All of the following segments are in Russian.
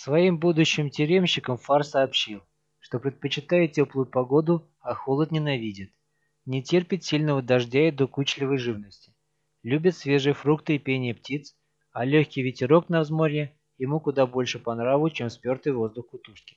Своим будущим тюремщикам Фар сообщил, что предпочитает теплую погоду, а холод ненавидит. Не терпит сильного дождя и докучливой живности. Любит свежие фрукты и пение птиц, а легкий ветерок на взморье ему куда больше по нраву, чем спертый воздух кутузки.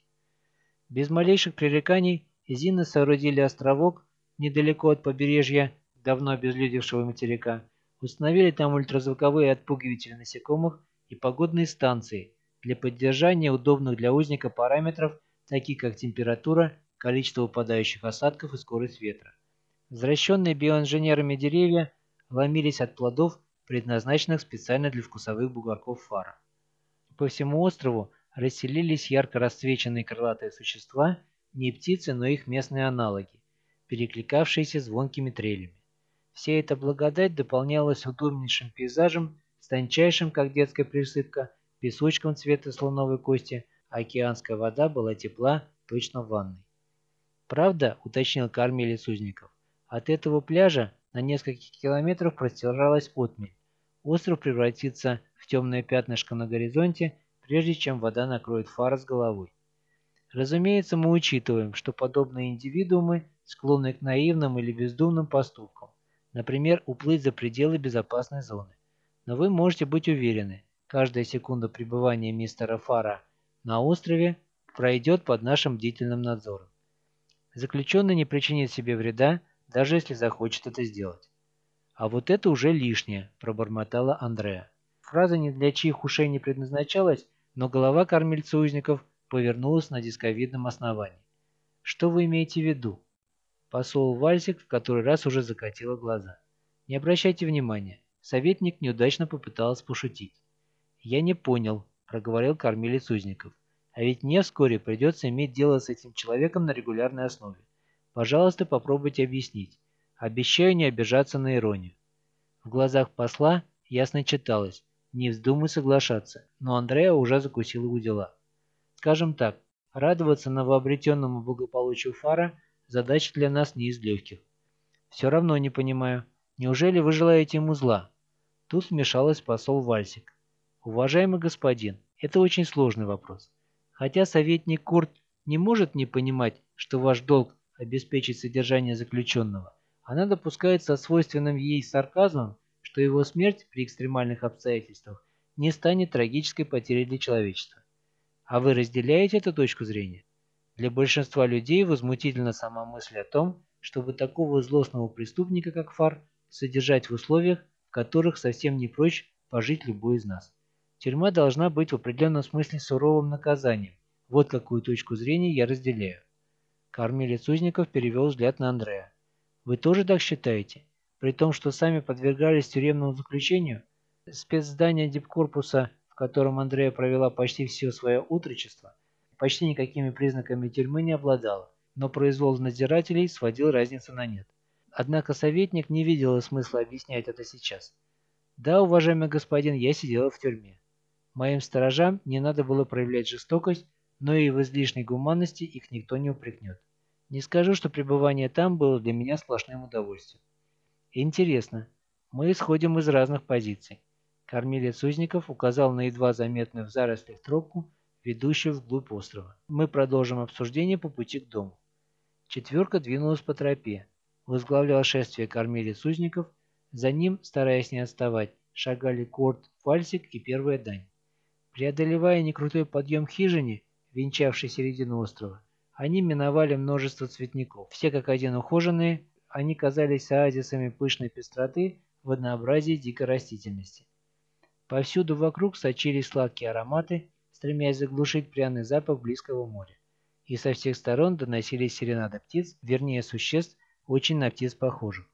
Без малейших пререканий Зины соорудили островок недалеко от побережья давно обезлюдевшего материка, установили там ультразвуковые отпугиватели насекомых и погодные станции для поддержания удобных для узника параметров, таких как температура, количество выпадающих осадков и скорость ветра. Возвращенные биоинженерами деревья ломились от плодов, предназначенных специально для вкусовых бугорков Фара. По всему острову расселились ярко расцвеченные крылатые существа, не птицы, но их местные аналоги, перекликавшиеся звонкими трелями. Вся эта благодать дополнялась удобнейшим пейзажем с тончайшим, как детская присыпка, песочком цвета слоновой кости, а океанская вода была тепла, точно в ванной. «Правда?» — уточнил кормилец узников. «От этого пляжа на несколько километров простиралась отмель. Остров превратится в темное пятнышко на горизонте, прежде чем вода накроет Фара с головой. Разумеется, мы учитываем, что подобные индивидуумы склонны к наивным или бездумным поступкам, например, уплыть за пределы безопасной зоны. Но вы можете быть уверены, каждая секунда пребывания мистера Фара на острове пройдет под нашим бдительным надзором. Заключенный не причинит себе вреда, даже если захочет это сделать». «А вот это уже лишнее», – пробормотала Андреа. Фраза ни для чьих ушей не предназначалась, но голова кормильца узников повернулась на дисковидном основании. «Что вы имеете в виду?» Посол Вальсик в который раз уже закатила глаза. «Не обращайте внимания. Советник неудачно попыталась пошутить». «Я не понял», – проговорил кормилец узников. «А ведь мне вскоре придется иметь дело с этим человеком на регулярной основе. Пожалуйста, попробуйте объяснить. Обещаю не обижаться на иронию». В глазах посла ясно читалось: «Не вздумай соглашаться», но Андреа уже закусила у дела. «Скажем так, радоваться новообретенному благополучию Фара – задача для нас не из легких. Все равно не понимаю, неужели вы желаете ему зла?» Тут вмешалась посол Вальсик. «Уважаемый господин, это очень сложный вопрос. Хотя советник Курт не может не понимать, что ваш долг – обеспечить содержание заключенного, она допускает со свойственным ей сарказмом, что его смерть при экстремальных обстоятельствах не станет трагической потерей для человечества. А вы разделяете эту точку зрения? Для большинства людей возмутительна сама мысль о том, чтобы такого злостного преступника, как Фар, содержать в условиях, в которых совсем не прочь пожить любой из нас. Тюрьма должна быть в определенном смысле суровым наказанием. Вот какую точку зрения я разделяю». Кормилец узников перевел взгляд на Андреа. «Вы тоже так считаете? При том, что сами подвергались тюремному заключению?» Спецздание дипкорпуса, в котором Андреа провела почти все свое отрочество, почти никакими признаками тюрьмы не обладало, но произвол надзирателей сводил разницу на нет. Однако советник не видел смысла объяснять это сейчас. «Да, уважаемый господин, я сидела в тюрьме. Моим сторожам не надо было проявлять жестокость, но и в излишней гуманности их никто не упрекнет. Не скажу, что пребывание там было для меня сплошным удовольствием. Интересно, мы исходим из разных позиций». Кормилец узников указал на едва заметную в зарослях тропку, ведущую вглубь острова. «Мы продолжим обсуждение по пути к дому». Четверка двинулась по тропе. Возглавлял шествие кормилец узников. За ним, стараясь не отставать, шагали Корт, Фальсик и первая дань. Преодолевая некрутой подъем к хижине, венчавшей середину острова, они миновали множество цветников. Все как один ухоженные, они казались оазисами пышной пестроты в однообразии дикой растительности. Повсюду вокруг сочились сладкие ароматы, стремясь заглушить пряный запах близкого моря. И со всех сторон доносились серенады птиц, вернее существ, очень на птиц похожих.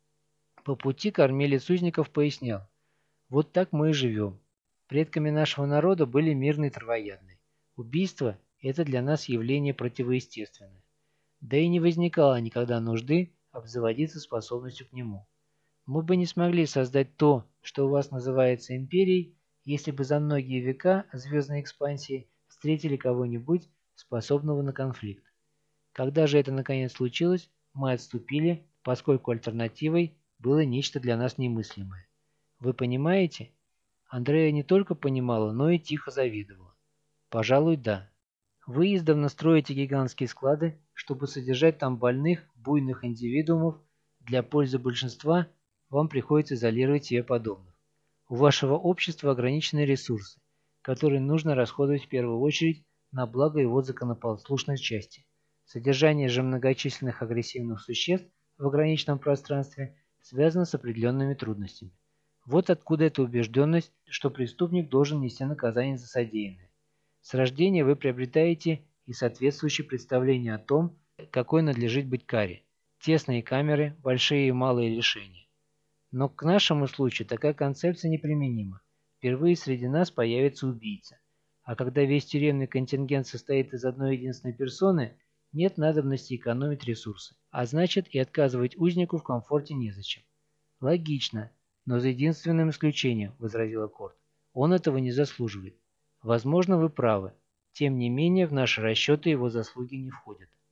По пути кормилец узников пояснял: «Вот так мы и живем. Предками нашего народа были мирные травоядные. Убийство – это для нас явление противоестественное. Да и не возникало никогда нужды обзаводиться способностью к нему. Мы бы не смогли создать то, что у вас называется империей, если бы за многие века звездной экспансии встретили кого-нибудь, способного на конфликт. Когда же это наконец случилось, мы отступили, поскольку альтернативой было нечто для нас немыслимое. Вы понимаете?» Андрея не только понимала, но и тихо завидовала. Пожалуй, да. Вы издавна строите гигантские склады, чтобы содержать там больных, буйных индивидуумов. Для пользы большинства вам приходится изолировать себе подобных. У вашего общества ограниченные ресурсы, которые нужно расходовать в первую очередь на благо его законопослушной части. Содержание же многочисленных агрессивных существ в ограниченном пространстве связано с определенными трудностями. Вот откуда эта убежденность, что преступник должен нести наказание за содеянное. С рождения вы приобретаете и соответствующее представление о том, какой надлежит быть каре. Тесные камеры, большие и малые лишения. Но к нашему случаю такая концепция неприменима. Впервые среди нас появится убийца. А когда весь тюремный контингент состоит из одной единственной персоны, нет надобности экономить ресурсы. А значит, и отказывать узнику в комфорте незачем. Логично, но за единственным исключением, возразил Аккорд. Он этого не заслуживает. Возможно, вы правы. Тем не менее, в наши расчеты его заслуги не входят.